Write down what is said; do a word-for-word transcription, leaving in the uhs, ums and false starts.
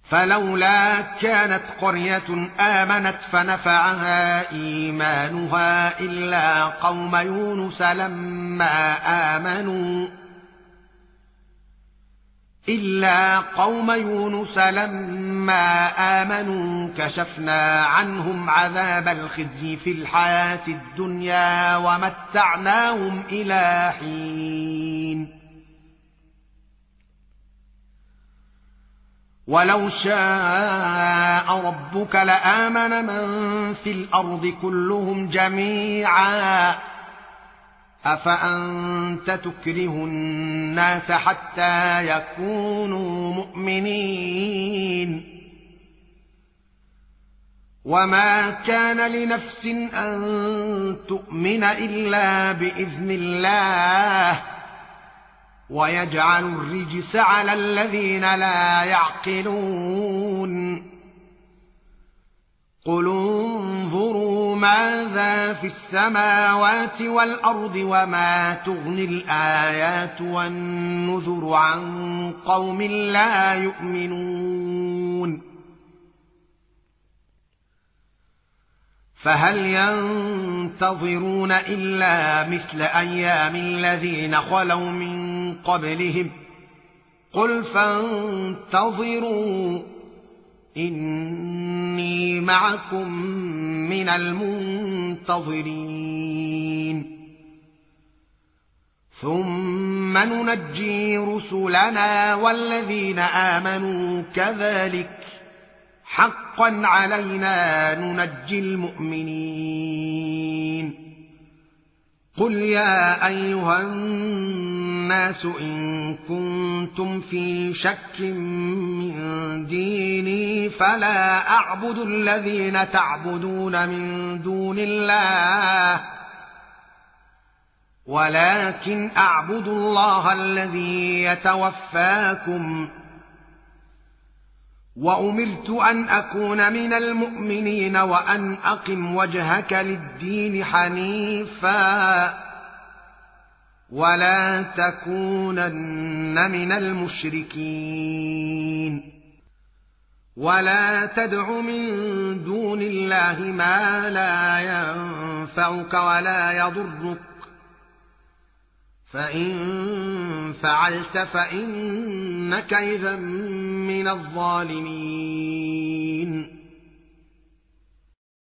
فلولا كانت قرية آمنت فنفعها إيمانها إلا قوم يونس لما آمنوا إلا قوم يونس لما آمنوا كشفنا عنهم عذاب الخزي في الحياة الدنيا ومتعناهم إلى حين ولو شاء ربك لآمن من في الأرض كلهم جميعا أفأنت تكره الناس حتى يكونوا مؤمنين وما كان لنفس أن تؤمن إلا بإذن الله ويجعل الرجس على الذين لا يعقلون قل انظروا ماذا في السماوات والأرض وما تغني الآيات والنذر عن قوم لا يؤمنون فهل ينتظرون إلا مثل أيام الذين خلوا من قبلهم قل فانتظروا إني معكم من المنتظرين ثم ننجي رسلنا والذين آمنوا كذلك حقا علينا ننجي المؤمنين قل يا أيها الناس إن كنتم في شك من ديني فلا أعبد الذين تعبدون من دون الله ولكن أعبد الله الذي يتوفاكم وأمرت أن أكون من المؤمنين وأن أقم وجهك للدين حنيفا ولا تكونن من المشركين ولا تدع من دون الله ما لا ينفعك ولا يضرك فإن فعلت فإنك إذا من الظالمين